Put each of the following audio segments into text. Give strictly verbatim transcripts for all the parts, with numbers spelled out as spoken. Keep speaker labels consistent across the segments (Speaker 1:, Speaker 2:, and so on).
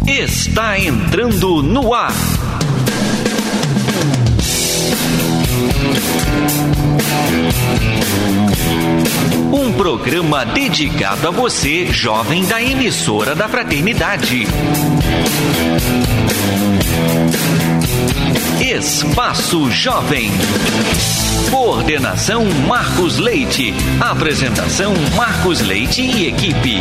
Speaker 1: está entrando no ar. Um programa dedicado a você, jovem da emissora da Fraternidade. Espaço Jovem. Coordenação Marcos Leite. Apresentação Marcos Leite e equipe.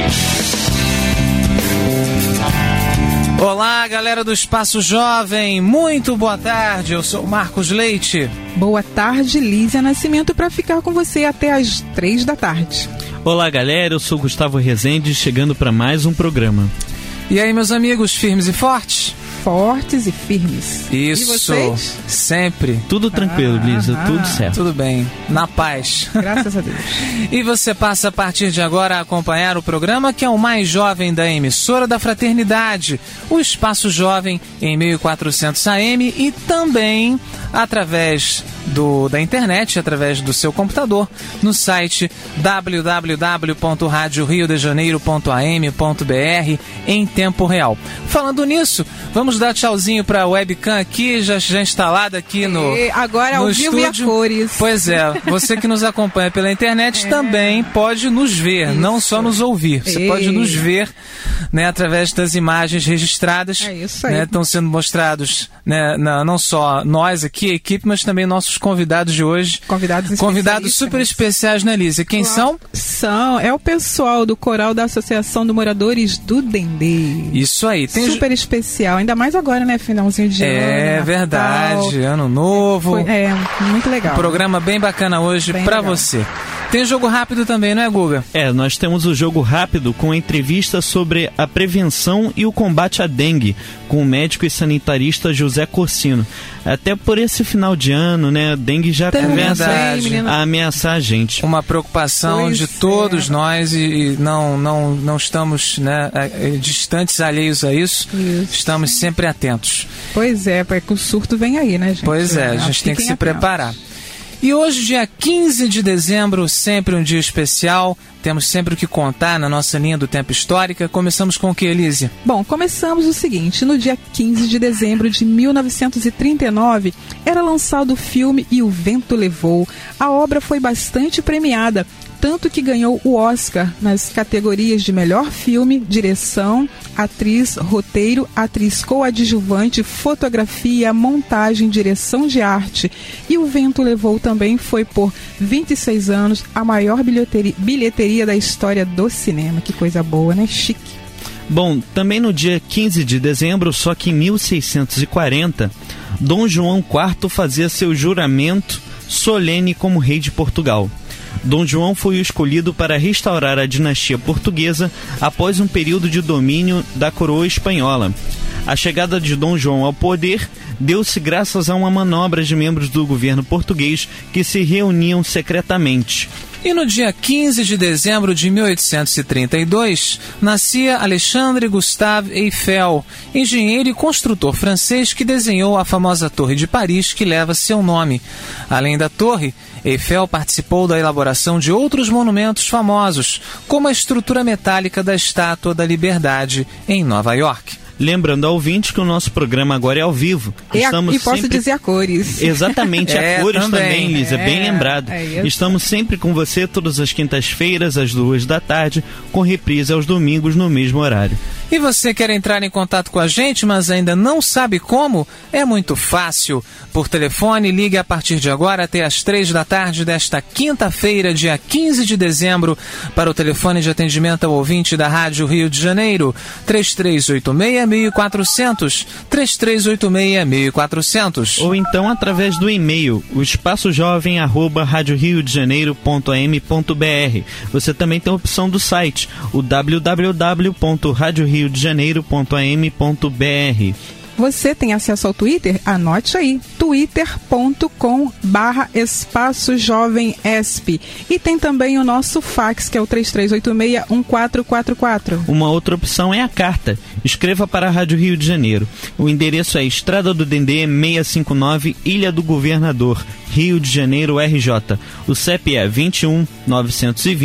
Speaker 2: Olá, galera do Espaço Jovem, muito boa tarde, eu sou Marcos Leite.
Speaker 3: Boa tarde, Lízia Nascimento, para ficar com você até às três da tarde.
Speaker 4: Olá, galera, eu sou Gustavo Rezende, chegando para mais um programa.
Speaker 2: E aí, meus amigos, firmes e fortes?
Speaker 3: Fortes e firmes.
Speaker 2: Isso,
Speaker 3: e vocês?
Speaker 2: Sempre.
Speaker 4: Tudo tranquilo, ah, Lisa, ah, tudo certo.
Speaker 2: Tudo bem, na paz.
Speaker 3: Graças a Deus.
Speaker 2: E você passa a partir de agora a acompanhar o programa que é o mais jovem da emissora da Fraternidade, o Espaço Jovem em mil e quatrocentos A M e também através do, da internet, através do seu computador, no site w w w ponto rádio rio de janeiro ponto a m ponto b r em tempo real. Falando nisso, vamos dar tchauzinho para a webcam aqui, já, já instalada aqui no
Speaker 3: e agora
Speaker 2: no
Speaker 3: ao vivo e a cores.
Speaker 2: Pois é, você que nos acompanha pela internet é. também pode nos ver, isso. Não só nos ouvir. Você Ei. pode nos ver, né, através das imagens registradas.
Speaker 3: É isso aí.
Speaker 2: Né, estão sendo mostrados, né, não, não só nós aqui, a equipe, mas também nossos convidados de hoje.
Speaker 3: Convidados
Speaker 2: Convidados super especiais, né, Lízia? Quem
Speaker 3: claro. são? São, é o pessoal do coral da Associação de Moradores do Dendê.
Speaker 2: Isso aí. Tem
Speaker 3: super ju... especial, ainda mais agora, né, finalzinho de
Speaker 2: é,
Speaker 3: ano.
Speaker 2: É verdade, Natal. Ano novo.
Speaker 3: Foi, é, muito legal.
Speaker 2: Um programa bem bacana hoje para você. Tem jogo rápido também, não é, Guga?
Speaker 4: É, nós temos o jogo rápido com entrevista sobre a prevenção e o combate à dengue, com o médico e sanitarista José Corsino. Até por esse final de ano, né, a dengue já começa a ameaçar a gente.
Speaker 2: Uma preocupação pois de todos é. nós e, e não, não, não estamos, né, distantes, alheios a isso. isso. Estamos sempre atentos.
Speaker 3: Pois é, porque o surto vem aí, né, gente?
Speaker 2: Pois é, a gente tem que se atentos. preparar. E hoje, dia quinze de dezembro, sempre um dia especial. Temos sempre o que contar na nossa linha do tempo histórica. Começamos com o que, Elise?
Speaker 3: Bom, começamos o seguinte. No dia quinze de dezembro de mil novecentos e trinta e nove, era lançado o filme E o Vento Levou. A obra foi bastante premiada, tanto que ganhou o Oscar nas categorias de melhor filme, direção, atriz, roteiro, atriz coadjuvante, fotografia, montagem, direção de arte. E O Vento Levou também foi por vinte e seis anos a maior bilheteria, bilheteria da história do cinema. Que coisa boa, né? Chique.
Speaker 4: Bom, também no dia quinze de dezembro, só que em mil seiscentos e quarenta, Dom João quarto fazia seu juramento solene como rei de Portugal. Dom João foi o escolhido para restaurar a dinastia portuguesa após um período de domínio da coroa espanhola. A chegada de Dom João ao poder deu-se graças a uma manobra de membros do governo português que se reuniam secretamente.
Speaker 2: E no dia quinze de dezembro de mil oitocentos e trinta e dois, nascia Alexandre Gustave Eiffel, engenheiro e construtor francês que desenhou a famosa Torre de Paris, que leva seu nome. Além da torre, Eiffel participou da elaboração de outros monumentos famosos, como a estrutura metálica da Estátua da Liberdade, em Nova York.
Speaker 4: Lembrando ao ouvinte que o nosso programa agora é ao vivo.
Speaker 3: E,
Speaker 4: Estamos
Speaker 3: a, e posso
Speaker 4: sempre...
Speaker 3: dizer a cores.
Speaker 4: Exatamente,
Speaker 2: é,
Speaker 4: a cores também,
Speaker 2: também
Speaker 4: Lisa,
Speaker 3: é,
Speaker 4: bem lembrado.
Speaker 3: É
Speaker 4: Estamos sempre com você todas as quintas-feiras, às duas da tarde, com reprise aos domingos no mesmo horário.
Speaker 2: E você quer entrar em contato com a gente, mas ainda não sabe como? É muito fácil. Por telefone, ligue a partir de agora até às três da tarde desta quinta-feira, dia quinze de dezembro, para o telefone de atendimento ao ouvinte da Rádio Rio de Janeiro, três três oito seis, mil e quatrocentos, três três oito seis, mil e quatrocentos.
Speaker 4: Ou então através do e-mail, o espaçojovem arroba rádio rio de janeiro ponto a m ponto b r. Você também tem a opção do site, o w w w ponto rádio rio de janeiro ponto a m ponto b r.
Speaker 3: Você tem acesso ao Twitter? Anote aí, twitter ponto com barra espaço jovem esp. E tem também o nosso fax, que é o três três oito seis, um quatro quatro quatro.
Speaker 4: Uma outra opção é a carta. Escreva para a Rádio Rio de Janeiro. O endereço é Estrada do Dendê seiscentos e cinquenta e nove, Ilha do Governador, Rio de Janeiro, R J. O C E P é vinte e um, novecentos e vinte,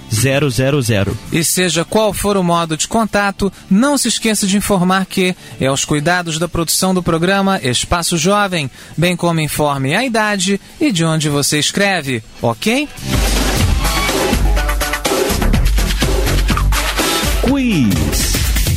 Speaker 4: zero zero zero.
Speaker 2: E seja qual for o modo de contato, não se esqueça de informar que é aos cuidados da produção do programa Espaço Jovem, bem como informe a idade e de onde você escreve, ok?
Speaker 1: Quiz.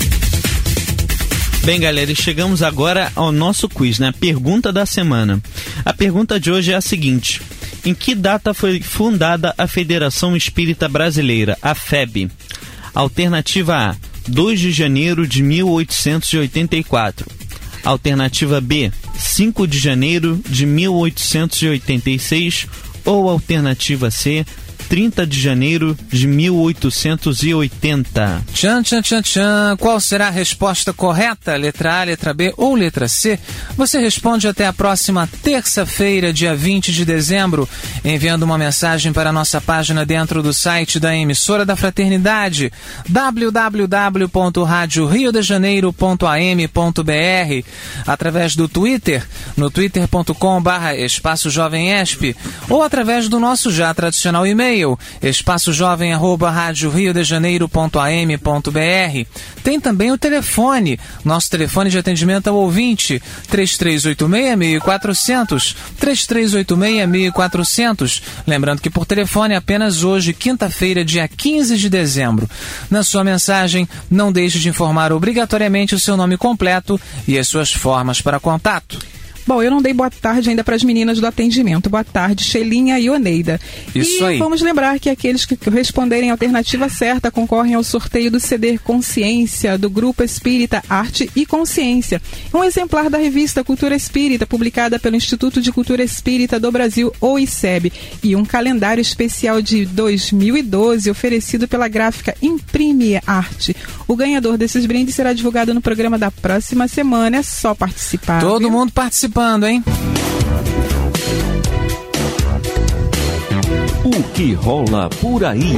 Speaker 4: Bem, galera, e chegamos agora ao nosso quiz, né? A pergunta da semana. A pergunta de hoje é a seguinte: em que data foi fundada a Federação Espírita Brasileira, a F E B? Alternativa A, dois de janeiro de mil oitocentos e oitenta e quatro. Alternativa B, cinco de janeiro de mil oitocentos e oitenta e seis. Ou alternativa C, trinta de janeiro de mil oitocentos e oitenta.
Speaker 2: Tchan, tchan, tchan, tchan. Qual será a resposta correta? Letra A, letra B ou letra C? Você responde até a próxima terça-feira, dia vinte de dezembro, enviando uma mensagem para a nossa página dentro do site da emissora da Fraternidade, w w w ponto rádio rio de janeiro ponto a m ponto b r, através do Twitter, no twitter ponto com barra espaço jovem esp, ou através do nosso já tradicional e-mail, espaçojovem arroba rádio rio de janeiro ponto a m ponto b r. Tem também o telefone, nosso telefone de atendimento ao ouvinte, três três oito seis, mil e quatrocentos, três três oito seis, mil e quatrocentos. Lembrando que por telefone apenas hoje, quinta-feira, dia quinze de dezembro. Na sua mensagem, não deixe de informar obrigatoriamente o seu nome completo e as suas formas para contato.
Speaker 3: Bom, eu não dei boa tarde ainda para as meninas do atendimento. Boa tarde, Shelinha e Oneida.
Speaker 2: Isso
Speaker 3: e
Speaker 2: aí.
Speaker 3: Vamos lembrar que aqueles que responderem a alternativa certa concorrem ao sorteio do C D Consciência, do Grupo Espírita Arte e Consciência. Um exemplar da revista Cultura Espírita, publicada pelo Instituto de Cultura Espírita do Brasil, o I C E B. E um calendário especial de dois mil e doze, oferecido pela gráfica Imprime Arte. O ganhador desses brindes será divulgado no programa da próxima semana. É só participar.
Speaker 2: Todo
Speaker 3: viu?
Speaker 2: mundo participando, hein?
Speaker 1: O que rola por aí?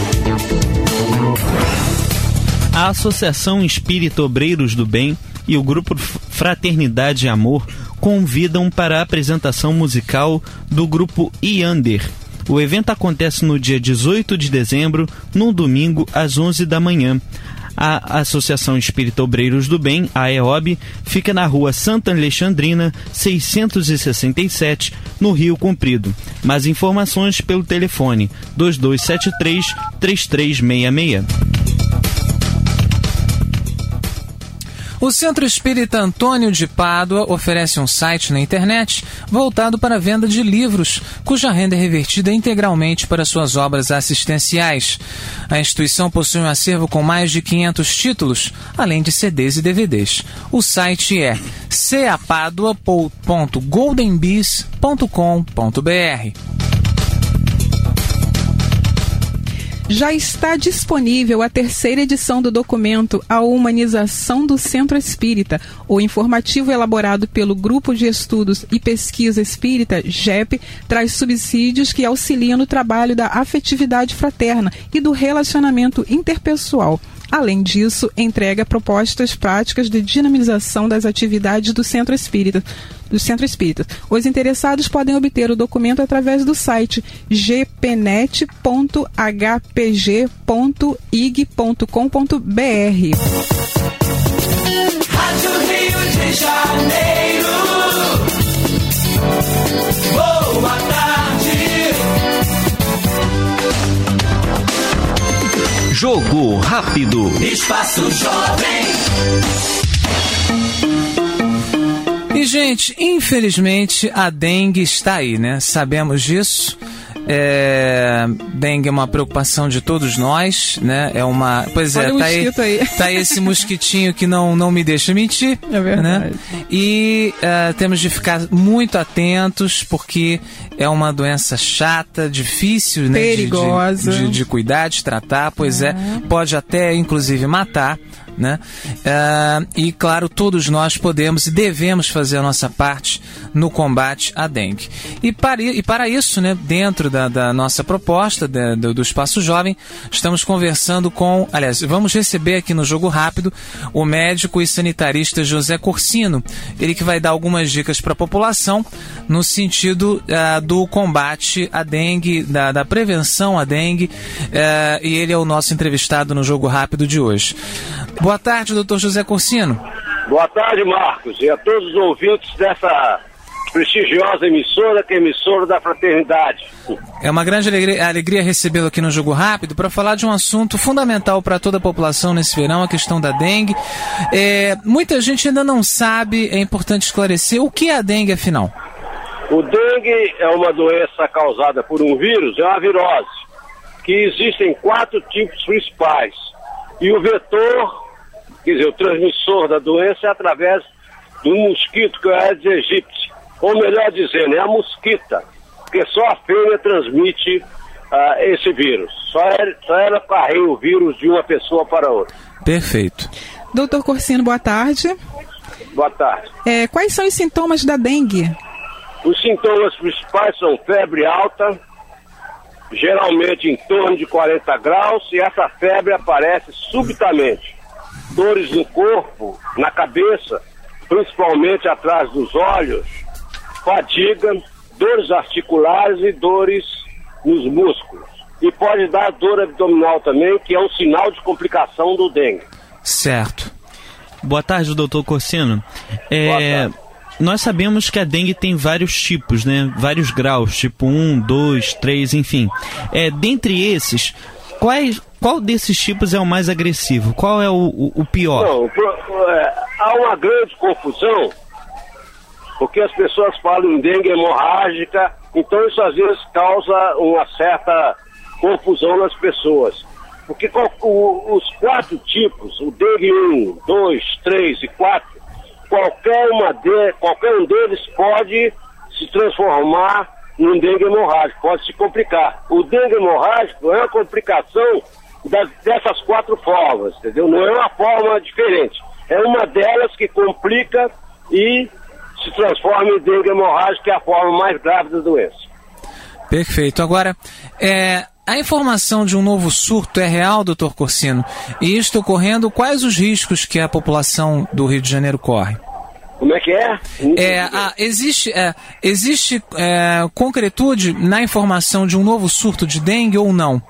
Speaker 4: A Associação Espírita Obreiros do Bem e o Grupo Fraternidade e Amor convidam para a apresentação musical do grupo Iander. O evento acontece no dia dezoito de dezembro, no domingo, às onze da manhã. A Associação Espírita Obreiros do Bem, a E O B, fica na rua Santa Alexandrina, seiscentos e sessenta e sete, no Rio Comprido. Mais informações pelo telefone dois dois sete três, três três seis seis.
Speaker 2: O Centro Espírita Antônio de Pádua oferece um site na internet voltado para a venda de livros, cuja renda é revertida integralmente para suas obras assistenciais. A instituição possui um acervo com mais de quinhentos títulos, além de C Ds e D V Ds. O site é capadua ponto goldenbees ponto com ponto b r.
Speaker 3: Já está disponível a terceira edição do documento A Humanização do Centro Espírita. O informativo elaborado pelo Grupo de Estudos e Pesquisa Espírita, G E P, traz subsídios que auxiliam no trabalho da afetividade fraterna e do relacionamento interpessoal. Além disso, entrega propostas práticas de dinamização das atividades do Centro Espírita. Do Centro Espírita. Os interessados podem obter o documento através do site g p net ponto h p g ponto i g ponto com ponto b r.
Speaker 5: Rádio Rio de Janeiro. Boa tarde.
Speaker 1: Jogo rápido.
Speaker 5: Espaço Jovem.
Speaker 2: E, gente, infelizmente a dengue está aí, né? Sabemos disso. É... Dengue é uma preocupação de todos nós, né? É uma... Pois é,
Speaker 3: Olha
Speaker 2: tá aí,
Speaker 3: aí.
Speaker 2: tá aí esse mosquitinho que não, não me deixa mentir.
Speaker 3: É verdade.
Speaker 2: Né? E uh, temos de ficar muito atentos, porque é uma doença chata, difícil, né?
Speaker 3: Perigosa.
Speaker 2: De, de, de, de cuidar, de tratar, pois é. é. Pode até, inclusive, matar. né? Uh, e, claro, todos nós podemos e devemos fazer a nossa parte no combate à dengue. E para, e para isso, né, dentro da, da nossa proposta de, do, do Espaço Jovem, estamos conversando com, aliás, vamos receber aqui no Jogo Rápido o médico e sanitarista José Corsino, ele que vai dar algumas dicas para a população no sentido uh, do combate à dengue, da, da prevenção à dengue, uh, e ele é o nosso entrevistado no Jogo Rápido de hoje. Boa tarde, doutor José Corsino.
Speaker 6: Boa tarde, Marcos, e a todos os ouvintes dessa prestigiosa emissora, que é a emissora da Fraternidade.
Speaker 2: É uma grande alegria, alegria recebê-lo aqui no Jogo Rápido para falar de um assunto fundamental para toda a população nesse verão, a questão da dengue. É, muita gente ainda não sabe, é importante esclarecer o que é a dengue, afinal.
Speaker 6: O dengue é uma doença causada por um vírus, é uma virose, que existem quatro tipos principais. E o vetor, quer dizer, o transmissor da doença é através do mosquito, que é a Aedes aegypti. Ou melhor dizendo, é a mosquita, porque só a fêmea transmite uh, esse vírus. Só ela, só ela carrega o vírus de uma pessoa para outra.
Speaker 2: Perfeito.
Speaker 3: Doutor Corsino, boa tarde.
Speaker 6: Boa tarde.
Speaker 3: É, quais são os sintomas da dengue?
Speaker 6: Os sintomas principais são febre alta, geralmente em torno de quarenta graus, e essa febre aparece subitamente. Dores no corpo, na cabeça, principalmente atrás dos olhos, fadiga, dores articulares e dores nos músculos. E pode dar dor abdominal também, que é um sinal de complicação do dengue.
Speaker 2: Certo.
Speaker 4: Boa tarde, doutor Corsino. É,
Speaker 6: Boa tarde.
Speaker 4: Nós sabemos que a dengue tem vários tipos, né? Vários graus, tipo um, dois, três, enfim. É, dentre esses, quais, qual desses tipos é o mais agressivo? Qual é o, o, o pior?
Speaker 6: Não, é, há uma grande confusão, porque as pessoas falam em dengue hemorrágica, então isso às vezes causa uma certa confusão nas pessoas. Porque o, os quatro tipos, o dengue um, dois, três e quatro, qualquer, uma de, qualquer um deles pode se transformar num dengue hemorrágico, pode se complicar. O dengue hemorrágico é uma complicação das, dessas quatro formas, entendeu? Não é uma forma diferente. É uma delas que complica e se transforma em dengue hemorrágico, que é a forma mais grave da doença.
Speaker 2: Perfeito. Agora, é, a informação de um novo surto é real, doutor Corsino? E isto ocorrendo, quais os riscos que a população do Rio de Janeiro corre?
Speaker 6: Como é que é?
Speaker 2: É, a, existe é, existe é, concretude na informação de um novo surto de dengue ou não?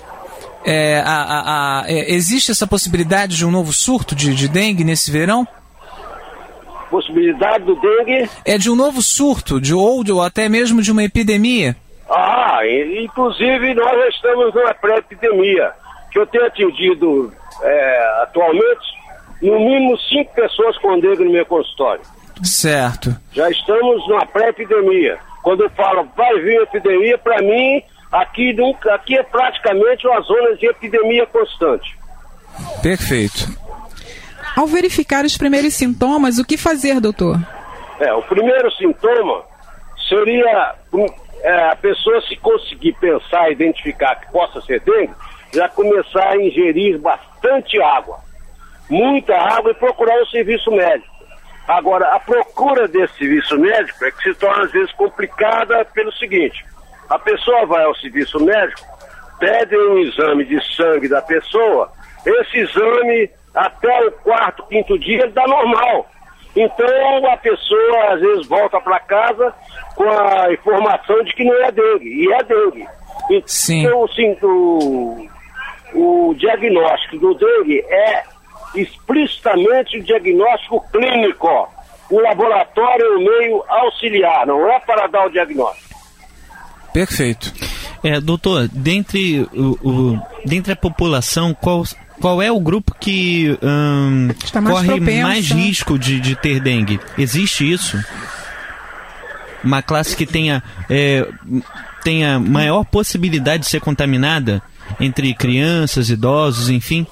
Speaker 2: É, a, a, a, é, existe essa possibilidade de um novo surto de, de dengue nesse verão?
Speaker 6: Possibilidade do dengue?
Speaker 2: É de um novo surto, de, ou, de, ou até mesmo de uma epidemia?
Speaker 6: Ah, inclusive nós já estamos numa pré-epidemia, que eu tenho atendido é, atualmente no mínimo cinco pessoas com dengue no meu consultório.
Speaker 2: Certo.
Speaker 6: Já estamos numa pré-epidemia. Quando eu falo vai vir epidemia, para mim aqui, nunca, aqui é praticamente uma zona de epidemia constante.
Speaker 2: Perfeito.
Speaker 3: Ao verificar os primeiros sintomas, o que fazer, doutor?
Speaker 6: É, o primeiro sintoma seria é, a pessoa, se conseguir pensar e identificar que possa ser dengue, já começar a ingerir bastante água. Muita água e procurar um serviço médico. Agora, a procura desse serviço médico é que se torna às vezes complicada pelo seguinte: a pessoa vai ao serviço médico, pede um exame de sangue da pessoa, esse exame até o quarto, quinto dia dá normal. Então a pessoa às vezes volta para casa com a informação de que não é dengue, e é dengue.
Speaker 2: Sim.
Speaker 6: Então sim, o, o diagnóstico do dengue é explicitamente o diagnóstico clínico. O laboratório é o meio auxiliar, não é para dar o diagnóstico.
Speaker 2: Perfeito.
Speaker 4: É, doutor, dentre, o, o, dentre a população, qual, qual é o grupo que hum,
Speaker 3: mais
Speaker 4: corre
Speaker 3: propenso,
Speaker 4: mais
Speaker 3: né?
Speaker 4: risco de, de ter dengue? Existe isso? Uma classe que tenha, é, tenha maior possibilidade de ser contaminada entre crianças, idosos, enfim?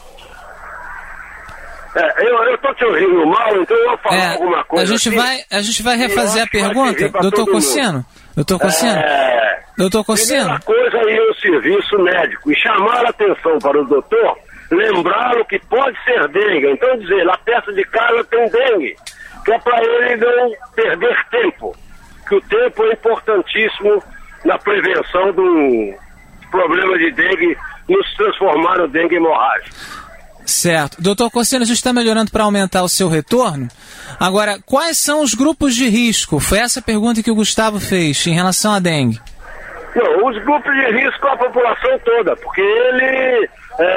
Speaker 6: É, eu estou te ouvindo mal, então eu vou falar
Speaker 2: É,
Speaker 6: alguma coisa.
Speaker 2: a gente
Speaker 6: aqui.
Speaker 2: vai, a gente vai refazer
Speaker 6: Eu
Speaker 2: a
Speaker 6: acho que vai
Speaker 2: pergunta,
Speaker 6: servir pra
Speaker 2: doutor
Speaker 6: todo
Speaker 2: Corsino. Doutor Corsino.
Speaker 6: É,
Speaker 2: Doutor Corsino.
Speaker 6: primeira coisa é ir ao serviço médico e chamar a atenção para o doutor lembrá-lo que pode ser dengue. Então dizer, lá perto de casa tem dengue, que é para ele não perder tempo, que o tempo é importantíssimo na prevenção do problema de dengue, nos transformar no dengue hemorrágico.
Speaker 2: Certo. Doutor Corsino, a gente está melhorando para aumentar o seu retorno. Agora, quais são os grupos de risco? Foi essa a pergunta que o Gustavo fez em relação à dengue.
Speaker 6: Não, os grupos de risco é a população toda, porque ele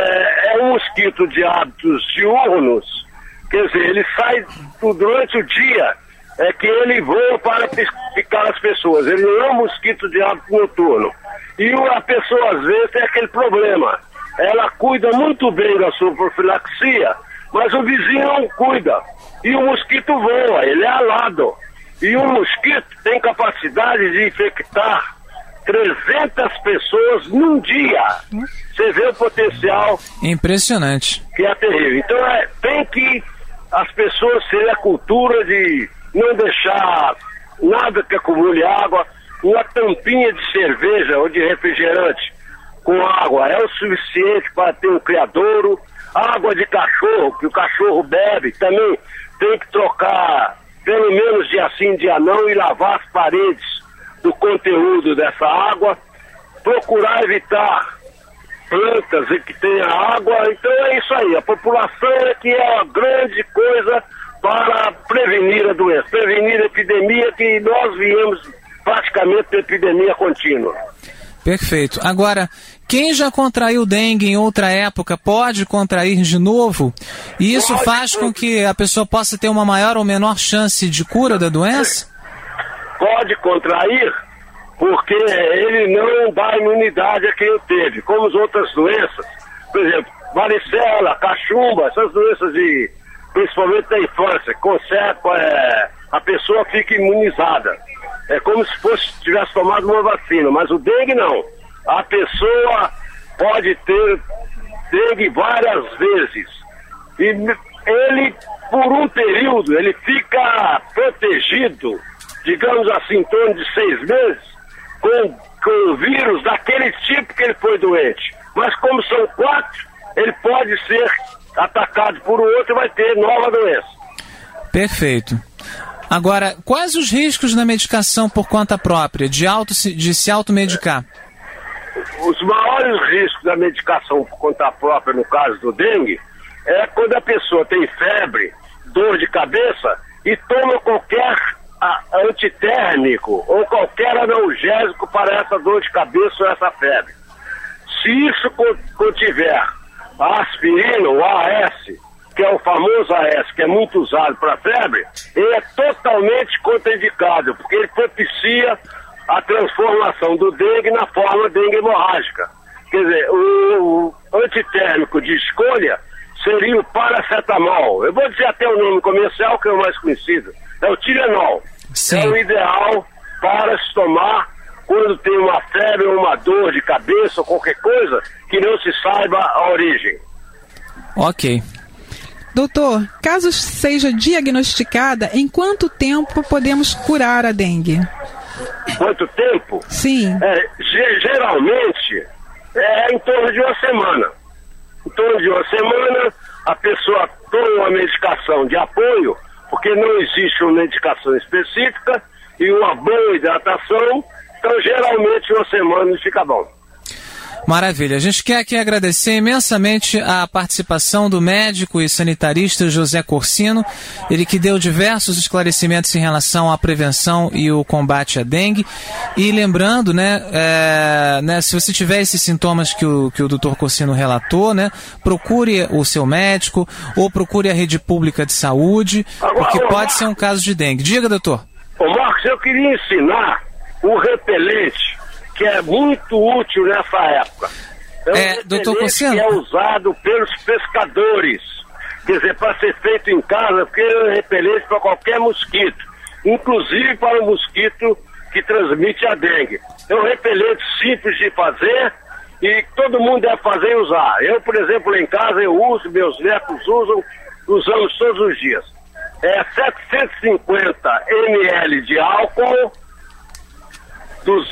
Speaker 6: é, é um mosquito de hábitos diurnos, quer dizer, ele sai durante o dia, é que ele voa para picar as pessoas, ele não é um mosquito de hábito noturno. E a pessoa às vezes tem aquele problema, ela cuida muito bem da sua profilaxia, mas o vizinho não cuida, e o mosquito voa, ele é alado, e o mosquito tem capacidade de infectar trezentas pessoas num dia. Você vê o potencial.
Speaker 2: Impressionante.
Speaker 6: Que é terrível. Então é, tem que as pessoas terem a cultura de não deixar nada que acumule água, uma tampinha de cerveja ou de refrigerante com água é o suficiente para ter um criadouro. Água de cachorro, que o cachorro bebe, também tem que trocar pelo menos dia sim, dia não, e lavar as paredes do conteúdo dessa água, procurar evitar plantas que tenha água. Então é isso aí, a população é que é a grande coisa para prevenir a doença, prevenir a epidemia, que nós viemos praticamente de epidemia contínua.
Speaker 2: Perfeito. Agora, quem já contraiu dengue em outra época pode contrair de novo? E isso pode, faz com que a pessoa possa ter uma maior ou menor chance de cura da doença?
Speaker 6: Pode contrair, porque ele não dá imunidade a quem o teve, como as outras doenças. Por exemplo, varicela, cachumba, essas doenças de, principalmente da infância, consegue, é, a pessoa fica imunizada. É como se fosse tivesse tomado uma vacina, mas o dengue não. A pessoa pode ter dengue várias vezes. E ele, por um período, ele fica protegido, digamos assim, em torno de seis meses, com, com o vírus daquele tipo que ele foi doente. Mas como são quatro, ele pode ser atacado por um outro e vai ter nova doença.
Speaker 2: Perfeito. Agora, quais os riscos na medicação por conta própria, de, auto, de se automedicar?
Speaker 6: Os maiores riscos da medicação por conta própria, no caso do dengue, é quando a pessoa tem febre, dor de cabeça e toma qualquer antitérmico ou qualquer analgésico para essa dor de cabeça ou essa febre. Se isso contiver a aspirina, o A S, que é o famoso A S, que é muito usado para febre, ele é totalmente contraindicado, porque ele propicia a transformação do dengue na forma dengue hemorrágica. Quer dizer, o, o antitérmico de escolha seria o paracetamol. Eu vou dizer até o nome comercial, que é o mais conhecido. É o Tilenol.
Speaker 2: Sim.
Speaker 6: É o ideal para se tomar quando tem uma febre ou uma dor de cabeça ou qualquer coisa que não se saiba a origem.
Speaker 2: Ok.
Speaker 3: Doutor, caso seja diagnosticada, em quanto tempo podemos curar a dengue?
Speaker 6: Quanto tempo?
Speaker 3: Sim.
Speaker 6: É, geralmente é em torno de uma semana. Em torno de uma semana a pessoa toma uma medicação de apoio, porque não existe uma medicação específica, e uma boa hidratação. Então geralmente uma semana fica bom.
Speaker 2: Maravilha. A gente quer aqui agradecer imensamente a participação do médico e sanitarista José Corsino, ele que deu diversos esclarecimentos em relação à prevenção e o combate à dengue. E lembrando, né, é, né se você tiver esses sintomas que o, que o doutor Corsino relatou, né, procure o seu médico ou procure a rede pública de saúde, porque pode ser um caso de dengue. Diga, doutor.
Speaker 6: Ô Marcos, eu queria ensinar o repelente, que é muito útil nessa época. É, um
Speaker 2: é doutor Corsino,
Speaker 6: que é usado pelos pescadores, quer dizer, para ser feito em casa, porque é um repelente para qualquer mosquito, inclusive para o mosquito que transmite a dengue. É um repelente simples de fazer e todo mundo deve fazer e usar. Eu, por exemplo, em casa eu uso, meus netos usam, usamos todos os dias. É setecentos e cinquenta mililitros de álcool,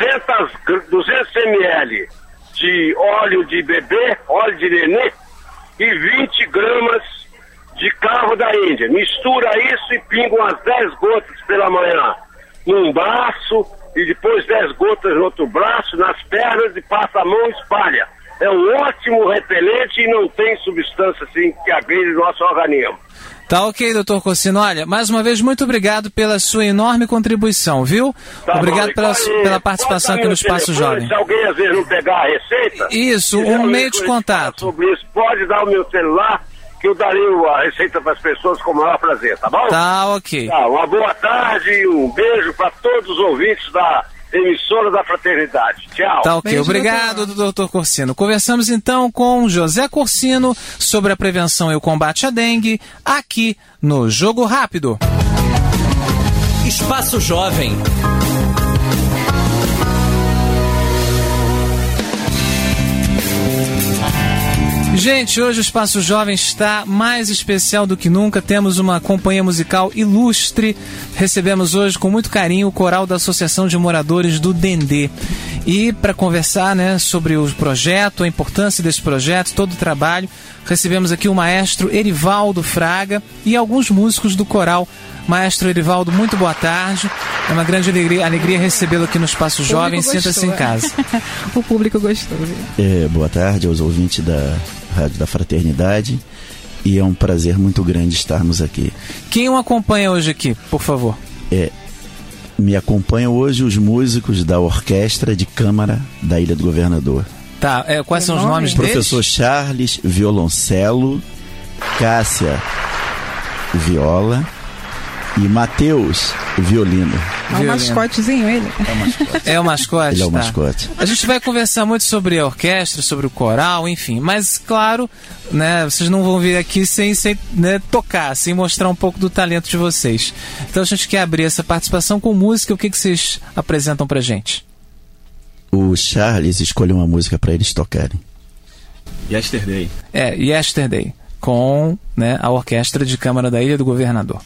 Speaker 6: duzentos mililitros de óleo de bebê, óleo de nenê, e vinte gramas de cravo da Índia. Mistura isso e pinga umas dez gotas pela manhã num braço e depois dez gotas no outro braço, nas pernas, e passa a mão e espalha. É um ótimo repelente e não tem substância assim que agride o nosso organismo.
Speaker 2: Tá ok, doutor Corsino. Olha, mais uma vez, muito obrigado pela sua enorme contribuição, viu?
Speaker 6: Tá
Speaker 2: obrigado
Speaker 6: bom,
Speaker 2: pela,
Speaker 6: aí,
Speaker 2: pela participação aqui no Espaço Jovem.
Speaker 6: Se alguém às vezes não pegar a receita...
Speaker 2: Isso, um meio de contato.
Speaker 6: Sobre isso, pode dar o meu celular, que eu darei a receita para as pessoas com o maior prazer, tá bom?
Speaker 2: Tá ok.
Speaker 6: Tá, uma boa tarde e um beijo para todos os ouvintes da Emissora da Fraternidade. Tchau.
Speaker 2: Tá ok,
Speaker 3: beijo,
Speaker 2: obrigado,
Speaker 3: doutor.
Speaker 2: doutor Corsino. Conversamos então com José Corsino sobre a prevenção e o combate à dengue, aqui no Jogo Rápido.
Speaker 1: Espaço Jovem.
Speaker 2: Gente, hoje o Espaço Jovem está mais especial do que nunca. Temos uma companhia musical ilustre. Recebemos hoje com muito carinho o coral da Associação de Moradores do Dendê. E para conversar, né, sobre o projeto, a importância desse projeto, todo o trabalho, recebemos aqui o maestro Erivaldo Fraga e alguns músicos do coral. Maestro Erivaldo, muito boa tarde. É uma grande alegria, alegria recebê-lo aqui no Espaço Jovem. Sinta-se em casa.
Speaker 3: O público gostou, viu?
Speaker 7: É, boa tarde aos ouvintes da Rádio da Fraternidade. E é um prazer muito grande estarmos aqui.
Speaker 2: Quem o acompanha hoje aqui, por favor?
Speaker 7: É, me acompanham hoje os músicos da Orquestra de Câmara da Ilha do Governador.
Speaker 2: Tá, é, quais são os
Speaker 3: nome?
Speaker 2: nomes deles?
Speaker 7: Professor Charles, violoncelo. Cássia, viola. E Matheus, violino.
Speaker 3: É um
Speaker 2: Violino.
Speaker 3: mascotezinho ele.
Speaker 2: É o mascote?
Speaker 7: Ele é o
Speaker 2: tá.
Speaker 7: mascote.
Speaker 2: A gente vai conversar muito sobre a orquestra, sobre o coral, enfim. Mas, claro, né, vocês não vão vir aqui sem, sem né, tocar, sem mostrar um pouco do talento de vocês. Então a gente quer abrir essa participação com música. O que, que vocês apresentam pra gente?
Speaker 7: O Charles escolheu uma música para eles tocarem.
Speaker 8: Yesterday.
Speaker 2: É, Yesterday, com né, a Orquestra de Câmara da Ilha do Governador.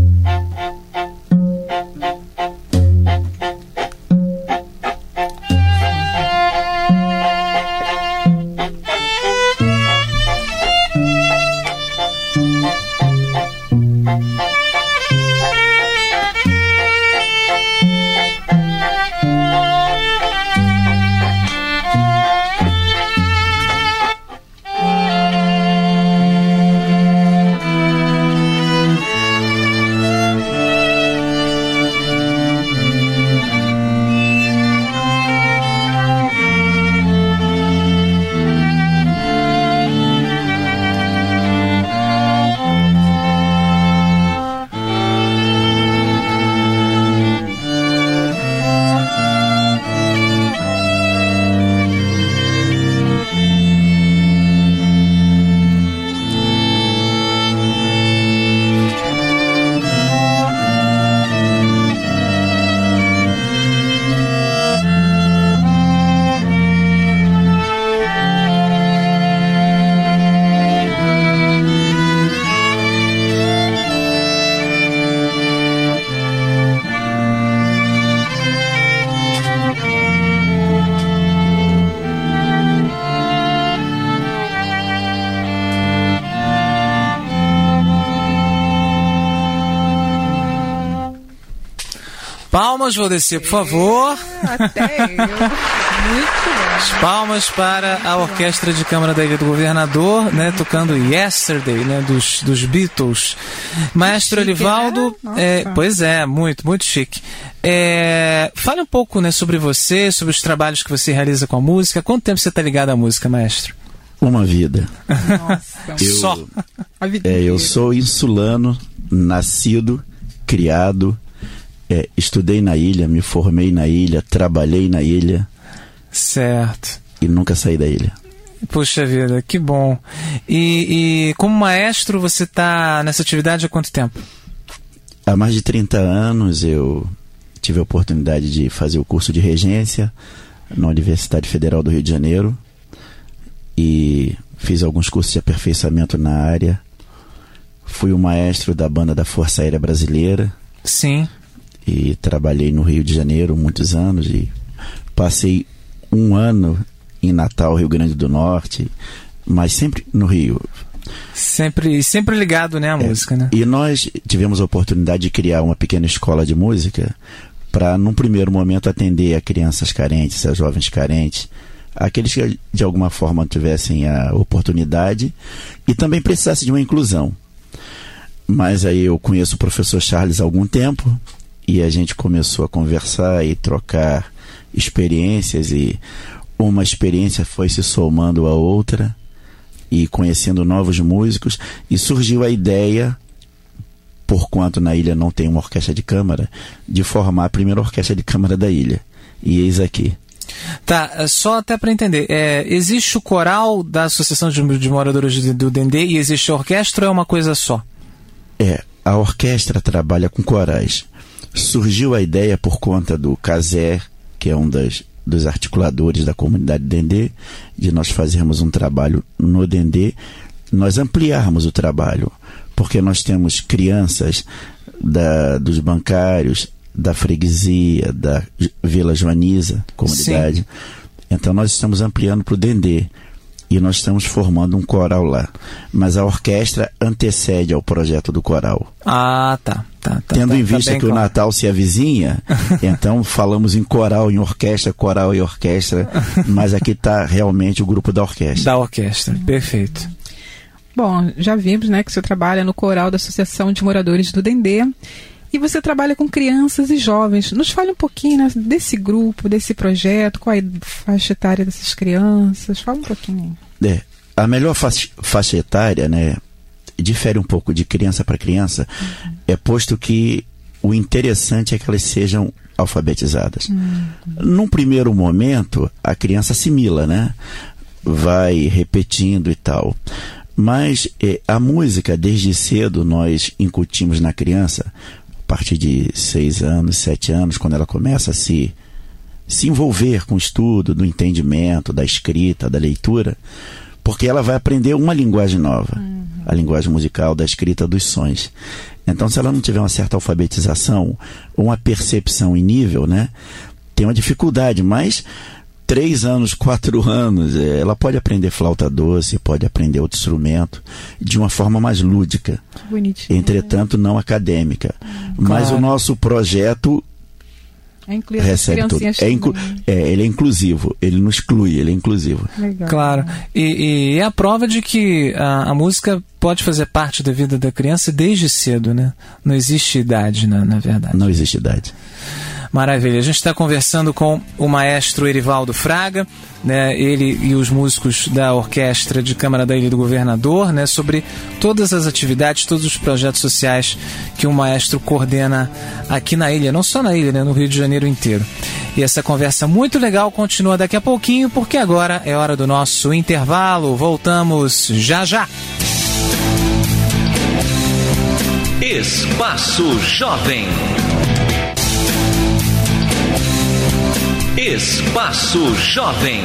Speaker 2: Palmas, vou descer, por favor.
Speaker 3: Até eu. Muito bom.
Speaker 2: As palmas para a Orquestra de Câmara da Ilha do Governador, né, tocando Yesterday, né, dos, dos Beatles. Maestro
Speaker 3: Chique,
Speaker 2: Erivaldo,
Speaker 3: né?
Speaker 2: é, pois é, muito, muito chique. É, fale um pouco, né, sobre você, sobre os trabalhos que você realiza com a música. Quanto tempo você está ligado à música, maestro?
Speaker 7: Uma vida.
Speaker 3: Nossa.
Speaker 7: Eu,
Speaker 2: Só.
Speaker 3: A vida
Speaker 7: é, eu
Speaker 3: inteira.
Speaker 7: sou insulano, nascido, criado, é, estudei na ilha, me formei na ilha, trabalhei na ilha
Speaker 2: Certo.
Speaker 7: e nunca saí da ilha.
Speaker 2: Puxa vida, que bom. E, e como maestro, você está nessa atividade há quanto tempo?
Speaker 7: Há mais de trinta anos eu tive a oportunidade de fazer o curso de regência na Universidade Federal do Rio de Janeiro e fiz alguns cursos de aperfeiçoamento na área. Fui o maestro da banda da Força Aérea Brasileira
Speaker 2: Sim.
Speaker 7: e trabalhei no Rio de Janeiro muitos anos e passei um ano em Natal, Rio Grande do Norte, mas sempre no Rio.
Speaker 2: Sempre, sempre ligado, né, a
Speaker 7: É,
Speaker 2: música, né?
Speaker 7: E nós tivemos a oportunidade de criar uma pequena escola de música para, num primeiro momento, atender a crianças carentes, a jovens carentes, aqueles que de alguma forma tivessem a oportunidade e também precisassem de uma inclusão. Mas aí eu conheço o professor Charles há algum tempo e a gente começou a conversar e trocar experiências, e uma experiência foi se somando a outra e conhecendo novos músicos, e surgiu a ideia, por quanto na ilha não tem uma orquestra de câmara, de formar a primeira orquestra de câmara da ilha. E eis aqui.
Speaker 2: Tá, só até para entender, é, existe o coral da Associação de, de Moradores de, do Dendê e existe a orquestra ou é uma coisa só?
Speaker 7: É, a orquestra trabalha com corais. Surgiu a ideia por conta do Casé, que é um das, dos articuladores da comunidade Dendê, de nós fazermos um trabalho no Dendê, nós ampliarmos o trabalho, porque nós temos crianças da, dos bancários, da freguesia, da Vila Joaniza, comunidade. Sim. Então nós estamos ampliando para o Dendê e nós estamos formando um coral lá. Mas a orquestra antecede ao projeto do coral.
Speaker 2: Ah, tá. tá, tá
Speaker 7: Tendo
Speaker 2: tá,
Speaker 7: em vista
Speaker 2: tá
Speaker 7: que
Speaker 2: claro.
Speaker 7: O Natal se avizinha, então falamos em coral, em orquestra, coral e orquestra, mas aqui está realmente o grupo da orquestra.
Speaker 2: Da orquestra, perfeito.
Speaker 3: Bom, já vimos, né, que você trabalha no coral da Associação de Moradores do Dendê e você trabalha com crianças e jovens. Nos fale um pouquinho, né, desse grupo, desse projeto, qual é a faixa etária dessas crianças, fala um pouquinho.
Speaker 7: É, a melhor faixa, faixa etária, né, difere um pouco de criança para criança, uhum. é posto que o interessante é que elas sejam alfabetizadas. Uhum. Num primeiro momento, a criança assimila, né, vai repetindo e tal. Mas eh, a música, desde cedo, nós incutimos na criança, a partir de seis anos, sete anos, quando ela começa a se, se envolver com o estudo, do entendimento, da escrita, da leitura, porque ela vai aprender uma linguagem nova, uhum. a linguagem musical da escrita dos sons. Então, se ela não tiver uma certa alfabetização, uma percepção em nível, né, tem uma dificuldade, mas três anos, quatro anos, ela pode aprender flauta doce, pode aprender outro instrumento de uma forma mais lúdica.
Speaker 3: Bonitinho.
Speaker 7: Entretanto, não acadêmica. Hum, Mas claro. O nosso projeto
Speaker 3: é
Speaker 7: recebe tudo. É inclu é, ele é inclusivo, ele não exclui, ele é inclusivo.
Speaker 3: Legal.
Speaker 2: Claro. E, e é a prova de que a, a música pode fazer parte da vida da criança desde cedo, né? Não existe idade, na, na verdade.
Speaker 7: Não existe idade.
Speaker 2: Maravilha. A gente está conversando com o maestro Erivaldo Fraga, né, ele e os músicos da Orquestra de Câmara da Ilha do Governador, né, sobre todas as atividades, todos os projetos sociais que o maestro coordena aqui na ilha, não só na ilha, né, no Rio de Janeiro inteiro. E essa conversa muito legal continua daqui a pouquinho, porque agora é hora do nosso intervalo. Voltamos já já.
Speaker 1: Espaço Jovem. Espaço Jovem.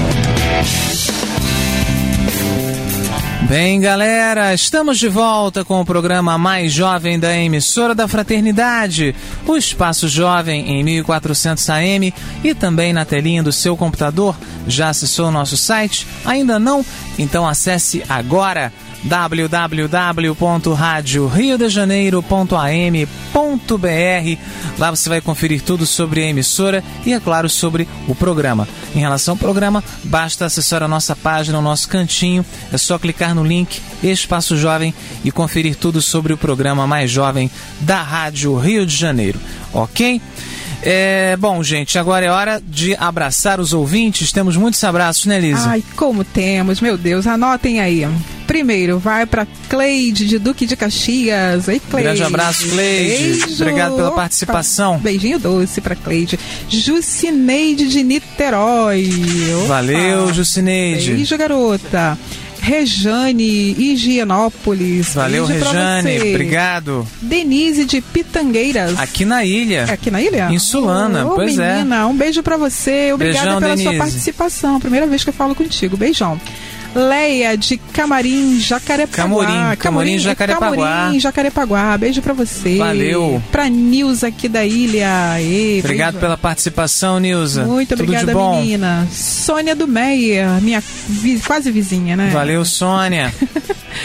Speaker 2: Bem, galera, estamos de volta com o programa mais jovem da emissora da Fraternidade, o Espaço Jovem em mil e quatrocentos A M e também na telinha do seu computador. Já acessou o nosso site? Ainda não? Então acesse agora w w w ponto rádio rio de janeiro ponto a m ponto b r. Lá você vai conferir tudo sobre a emissora e, é claro, sobre o programa. Em relação ao programa, basta acessar a nossa página, o nosso cantinho. É só clicar no link Espaço Jovem e conferir tudo sobre o programa mais jovem da Rádio Rio de Janeiro. Ok? É, bom, gente, agora é hora de abraçar os ouvintes. Temos muitos abraços, né, Lisa?
Speaker 3: Ai, como temos, meu Deus, anotem aí. Primeiro, vai para Cleide, de Duque de Caxias. Ei, Cleide.
Speaker 2: Grande abraço, Cleide.
Speaker 3: Beijo.
Speaker 2: Obrigado pela participação.
Speaker 3: Beijinho doce para Cleide. Jucineide de Niterói. Opa.
Speaker 2: Valeu, Jucineide.
Speaker 3: Beijo, garota. Rejane, Higienópolis.
Speaker 2: Valeu, Rejane, obrigado.
Speaker 3: Denise de Pitangueiras.
Speaker 2: Aqui na ilha.
Speaker 3: Aqui na ilha?
Speaker 2: Em Sulana,
Speaker 3: oh,
Speaker 2: pois
Speaker 3: menina, é. Um beijo pra você, obrigada
Speaker 2: Beijão,
Speaker 3: pela
Speaker 2: Denise.
Speaker 3: sua participação. Primeira vez que eu falo contigo, beijão. Leia de Camarim, Jacarepaguá.
Speaker 2: Camorim, Camorim, Jacarepaguá.
Speaker 3: Camorim, Jacarepaguá. Beijo pra você.
Speaker 2: Valeu.
Speaker 3: Pra Nilza aqui da ilha. Ei,
Speaker 2: obrigado
Speaker 3: beijo.
Speaker 2: pela participação, Nilza.
Speaker 3: Muito
Speaker 2: Tudo
Speaker 3: obrigada,
Speaker 2: de bom.
Speaker 3: menina. Sônia do Meia, minha vi, quase vizinha, né?
Speaker 2: Valeu, Sônia.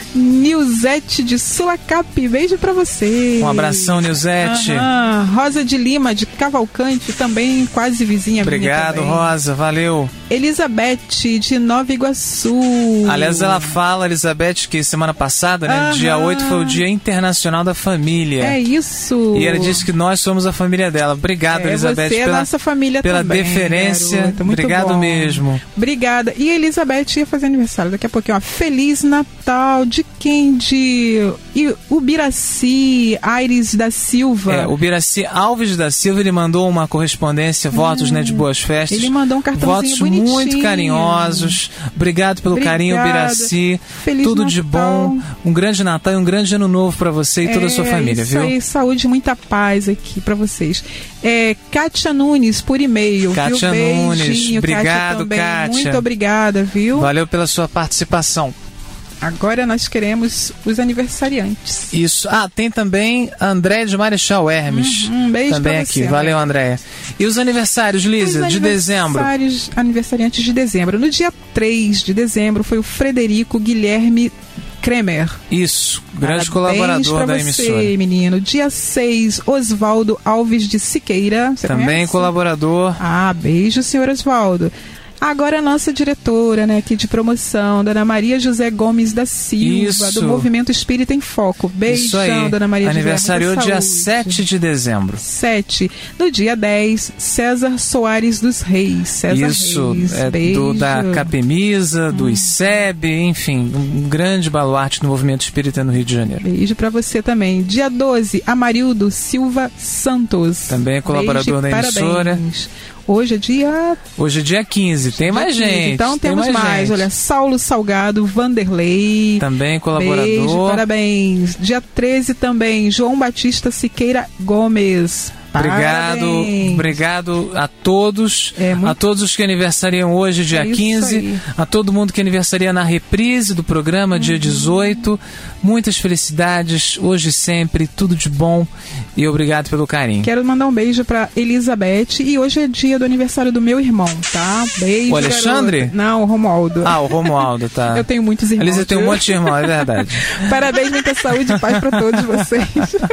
Speaker 3: Nilzete de Sulacap, beijo pra você.
Speaker 2: Um abração, Nilzete.
Speaker 3: Aham. Rosa de Lima de Cavalcante, também quase vizinha.
Speaker 2: Obrigado, Rosa, valeu.
Speaker 3: Elizabeth de Nova Iguaçu.
Speaker 2: Aliás, ela fala, Elizabeth, que semana passada, né,
Speaker 3: Aham.
Speaker 2: dia oito foi o Dia Internacional da Família.
Speaker 3: É isso.
Speaker 2: E ela disse que nós somos a família dela. Obrigado,
Speaker 3: É,
Speaker 2: Elizabeth,
Speaker 3: você é
Speaker 2: pela,
Speaker 3: nossa família
Speaker 2: pela
Speaker 3: também,
Speaker 2: deferência.
Speaker 3: garota, muito
Speaker 2: Obrigado
Speaker 3: bom.
Speaker 2: mesmo.
Speaker 3: Obrigada. E a Elizabeth ia fazer aniversário daqui a pouquinho, ó. Feliz Natal de quem? De e Ubiraci, Aires da Silva.
Speaker 2: É, o Biraci Alves da Silva, ele mandou uma correspondência, votos, né, de boas festas.
Speaker 3: Ele mandou um cartãozinho
Speaker 2: votos
Speaker 3: bonitinho.
Speaker 2: muito carinhosos. Obrigado pelo
Speaker 3: Obrigada.
Speaker 2: carinho, Biraci.
Speaker 3: Feliz
Speaker 2: Tudo
Speaker 3: Natal.
Speaker 2: de bom. Um grande Natal e um grande ano novo pra você e toda a sua
Speaker 3: É,
Speaker 2: família,
Speaker 3: isso
Speaker 2: viu?
Speaker 3: aí, saúde e muita paz aqui pra vocês. É, Kátia Nunes, por e-mail.
Speaker 2: Kátia
Speaker 3: viu?
Speaker 2: Nunes,
Speaker 3: Beijinho,
Speaker 2: obrigado,
Speaker 3: Kátia, também.
Speaker 2: Kátia.
Speaker 3: Muito obrigada, viu?
Speaker 2: Valeu pela sua participação.
Speaker 3: Agora nós queremos os aniversariantes.
Speaker 2: Isso. Ah, tem também André de Marechal Hermes.
Speaker 3: Uhum, um beijo
Speaker 2: também
Speaker 3: pra
Speaker 2: aqui.
Speaker 3: você,
Speaker 2: Valeu, Andréia. E os aniversários, Lísia,
Speaker 3: Os
Speaker 2: de dezembro?
Speaker 3: aniversários- Aniversariantes de dezembro. No dia três de dezembro foi o Frederico Guilherme Kremer.
Speaker 2: Isso, grande
Speaker 3: Parabéns
Speaker 2: colaborador
Speaker 3: pra
Speaker 2: da
Speaker 3: você,
Speaker 2: emissora.
Speaker 3: menino. Dia seis, Oswaldo Alves de Siqueira. Você
Speaker 2: Também
Speaker 3: conhece?
Speaker 2: colaborador.
Speaker 3: Ah, beijo, senhor Oswaldo. Agora a nossa diretora, né, aqui de promoção, Dona Maria José Gomes da Silva,
Speaker 2: Isso.
Speaker 3: do Movimento Espírita em Foco. Beijão,
Speaker 2: Isso aí.
Speaker 3: Dona Maria
Speaker 2: Aniversariou
Speaker 3: José.
Speaker 2: dia
Speaker 3: Muita saúde.
Speaker 2: sete de dezembro.
Speaker 3: sete. No dia dez, César Soares dos Reis. César
Speaker 2: Isso,
Speaker 3: Reis.
Speaker 2: é
Speaker 3: Beijo.
Speaker 2: do, da Capemisa, do I C E B, enfim, um grande baluarte no movimento espírita no Rio de Janeiro.
Speaker 3: Beijo pra você também. Dia doze, Amarildo Silva Santos.
Speaker 2: Também é colaborador
Speaker 3: Beijo e
Speaker 2: da emissora.
Speaker 3: parabéns. Hoje é dia...
Speaker 2: Hoje é dia quinze, tem mais
Speaker 3: dia quinze,
Speaker 2: gente.
Speaker 3: Então
Speaker 2: tem
Speaker 3: temos mais.
Speaker 2: gente.
Speaker 3: Olha, Saulo Salgado, Vanderlei.
Speaker 2: Também colaborador.
Speaker 3: Beijo, parabéns. Dia treze também, João Batista Siqueira Gomes.
Speaker 2: Obrigado,
Speaker 3: Parabéns.
Speaker 2: obrigado a todos,
Speaker 3: É, muito-
Speaker 2: a todos os que aniversariam hoje, dia
Speaker 3: É isso
Speaker 2: quinze,
Speaker 3: aí.
Speaker 2: a todo mundo que aniversaria na reprise do programa, dia dezoito. Muitas felicidades, hoje e sempre, tudo de bom e obrigado pelo carinho.
Speaker 3: Quero mandar um beijo pra Elizabeth. E hoje é dia do aniversário do meu irmão, tá? Beijo,
Speaker 2: O Alexandre?
Speaker 3: garota. Não, o Romualdo.
Speaker 2: Ah, o Romualdo, tá.
Speaker 3: Eu tenho muitos
Speaker 2: A
Speaker 3: irmãos.
Speaker 2: Lísia tem um
Speaker 3: viu?
Speaker 2: monte de irmão, é verdade.
Speaker 3: Parabéns, muita saúde e paz pra todos vocês.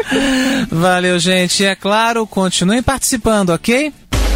Speaker 2: Valeu, gente. E é claro, continuem participando, ok?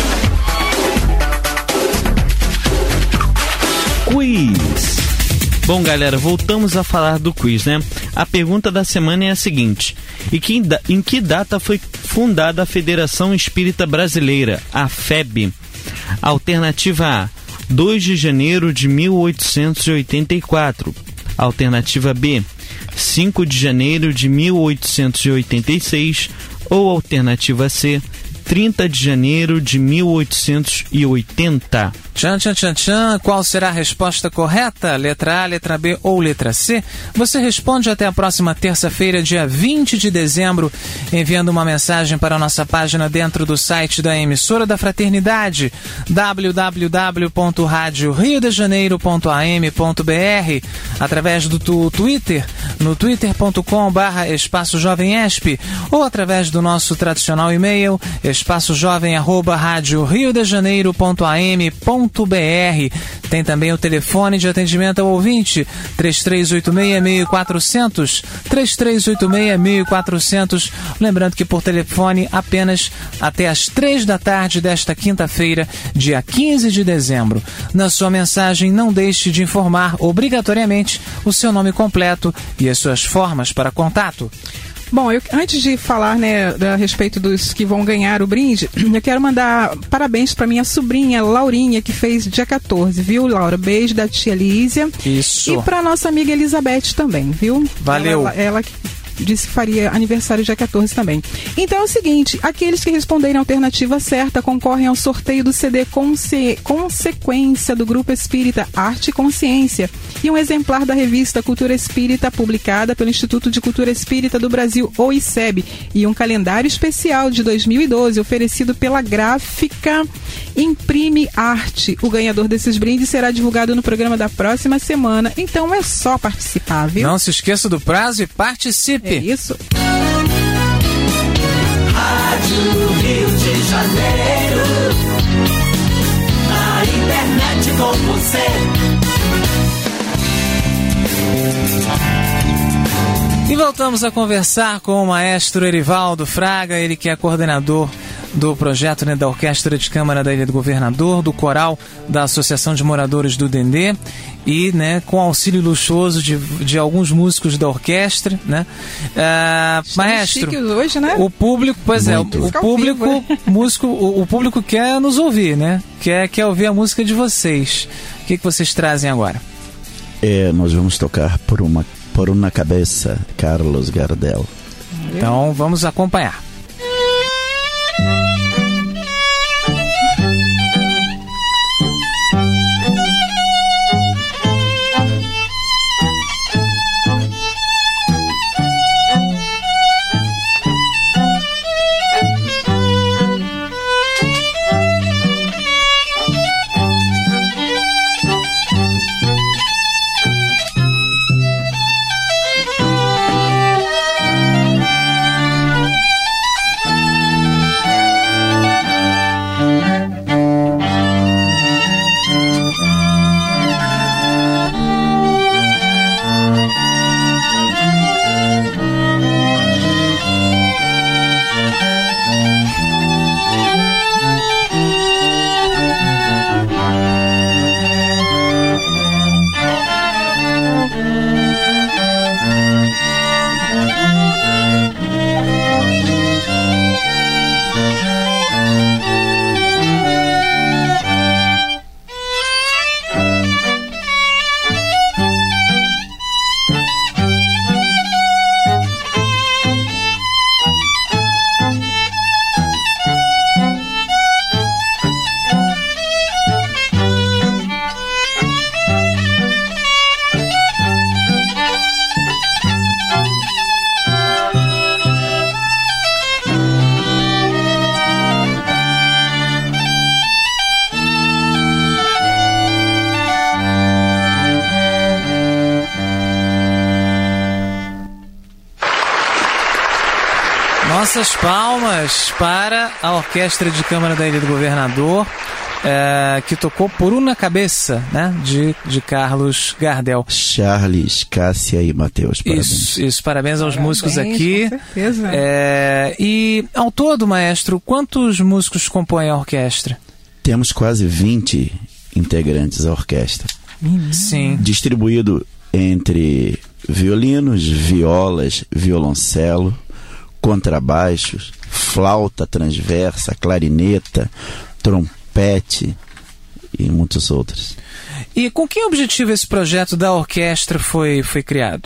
Speaker 4: Quiz. Bom, galera, voltamos a falar do quiz, né? A pergunta da semana é a seguinte: e que, da- em que data foi fundada a Federação Espírita Brasileira, a F E B? Alternativa A, dois de janeiro de mil oitocentos e oitenta e quatro. Alternativa B, cinco de janeiro de mil oitocentos e oitenta e seis. Ou alternativa C, trinta de janeiro de mil oitocentos e oitenta.
Speaker 2: Tchan, tchan, tchan, tchan. Qual será a resposta correta? Letra A, letra B ou letra C? Você responde até a próxima terça-feira, dia vinte de dezembro, enviando uma mensagem para a nossa página dentro do site da emissora da Fraternidade, w w w ponto rádio rio de janeiro ponto a m ponto b r, através do tu- Twitter, no twitter ponto com barra espaço jovem esp, ou através do nosso tradicional e-mail, espaçojovem arroba rádio rio de janeiro ponto a m ponto b r. Tem também o telefone de atendimento ao ouvinte, três três oito seis, mil e quatrocentos, três três oito seis, mil e quatrocentos. Lembrando que por telefone apenas até às três da tarde desta quinta-feira, dia quinze de dezembro. Na sua mensagem, não deixe de informar obrigatoriamente o seu nome completo e as suas formas para contato.
Speaker 3: Bom, eu, antes de falar, né, a respeito dos que vão ganhar o brinde, eu quero mandar parabéns para minha sobrinha Laurinha, que fez dia quatorze, viu, Laura? Beijo da tia Lísia.
Speaker 2: Isso.
Speaker 3: E para nossa amiga Elizabeth também, viu?
Speaker 2: Valeu.
Speaker 3: Ela, ela que disse que faria aniversário dia quatorze também. Então é o seguinte, aqueles que responderem a alternativa certa concorrem ao sorteio do C D Conse- Consequência do Grupo Espírita Arte e Consciência e um exemplar da revista Cultura Espírita publicada pelo Instituto de Cultura Espírita do Brasil, o I C E B, e um calendário especial de dois mil e doze oferecido pela gráfica Imprime Arte. O ganhador desses brindes será divulgado no programa da próxima semana, então é só participar, viu?
Speaker 2: Não se esqueça do prazo e participe.
Speaker 3: É isso.
Speaker 5: Rádio Rio de Janeiro, na internet com você.
Speaker 2: E voltamos a conversar com o maestro Erivaldo Fraga, ele que é coordenador do projeto, né, da Orquestra de Câmara da Ilha do Governador, do coral da Associação de Moradores do Dendê e, né, com auxílio luxuoso de, de alguns músicos da orquestra, né? Ah, maestro,
Speaker 3: hoje, né?
Speaker 2: o público, pois Muito. é, o, o público músico, o, o público quer nos ouvir, né? Quer, quer ouvir a música de vocês. O que, que vocês trazem agora?
Speaker 7: É, nós vamos tocar por uma por uma cabeça, Carlos Gardel.
Speaker 2: Então vamos acompanhar. Nossas palmas para a Orquestra de Câmara da Ilha do Governador, é, que tocou Por Uma Cabeça, né, de, de Carlos Gardel.
Speaker 7: Charles, Cássia e Matheus, parabéns.
Speaker 2: Isso, isso, parabéns aos
Speaker 3: Parabéns,
Speaker 2: músicos aqui.
Speaker 3: Com certeza.
Speaker 2: É, e ao todo, maestro, quantos músicos compõem a orquestra?
Speaker 7: Temos quase vinte integrantes da orquestra.
Speaker 2: Sim.
Speaker 7: Distribuído entre violinos, violas, violoncelo, contrabaixos, flauta transversa, clarineta, trompete e muitos outros.
Speaker 2: E com que objetivo esse projeto da orquestra foi, foi criado?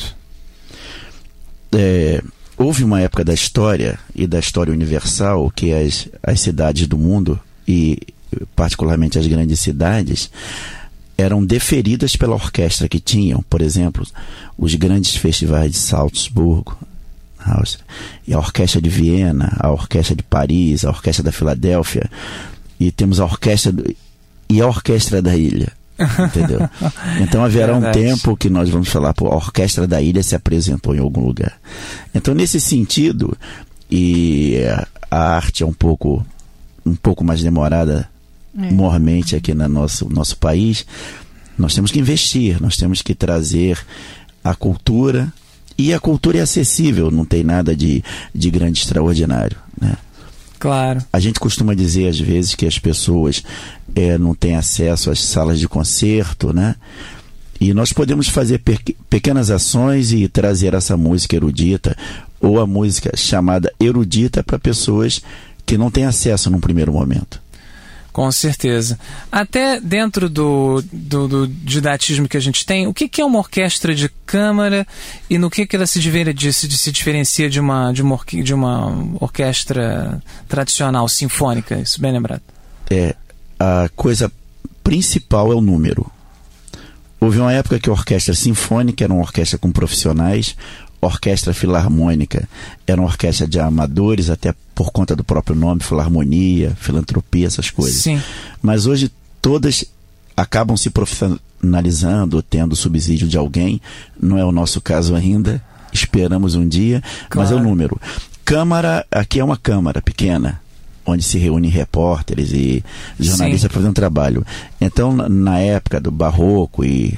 Speaker 7: É, houve uma época da história e da história universal que as, as cidades do mundo, e particularmente as grandes cidades, eram deferidas pela orquestra que tinham. Por exemplo, os grandes festivais de Salzburgo, Áustria, e a Orquestra de Viena, a Orquestra de Paris, a Orquestra da Filadélfia, e temos a Orquestra do, e a Orquestra da Ilha, entendeu? Então haverá um tempo que nós vamos falar, pô, a Orquestra da Ilha se apresentou em algum lugar. Então, nesse sentido, e a arte é um pouco um pouco mais demorada é. mormente aqui no nosso, nosso país, nós temos que investir, nós temos que trazer a cultura. E a cultura é acessível, não tem nada de, de grande extraordinário, né?
Speaker 2: Claro.
Speaker 7: A gente costuma dizer às vezes que as pessoas é, não têm acesso às salas de concerto, né? E nós podemos fazer pe- pequenas ações e trazer essa música erudita, ou a música chamada erudita, para pessoas que não têm acesso num primeiro momento.
Speaker 2: Com certeza. Até dentro do, do, do didatismo que a gente tem, o que, que é uma orquestra de câmara e no que, que ela se, se, se diferencia de uma, de, uma orque, de uma orquestra tradicional, sinfônica? Isso bem lembrado.
Speaker 7: É, a coisa principal é o número. Houve uma época que a orquestra sinfônica era uma orquestra com profissionais, orquestra filarmônica era uma orquestra de amadores, até por conta do próprio nome, filarmonia, filantropia, essas coisas.
Speaker 2: Sim. Mas
Speaker 7: hoje todas acabam se profissionalizando, tendo subsídio de alguém. Não é o nosso caso ainda, esperamos um dia, claro. Mas é o número. Câmara, aqui é uma câmara pequena, onde se reúnem repórteres e jornalistas para fazer um trabalho. Então, na época do barroco e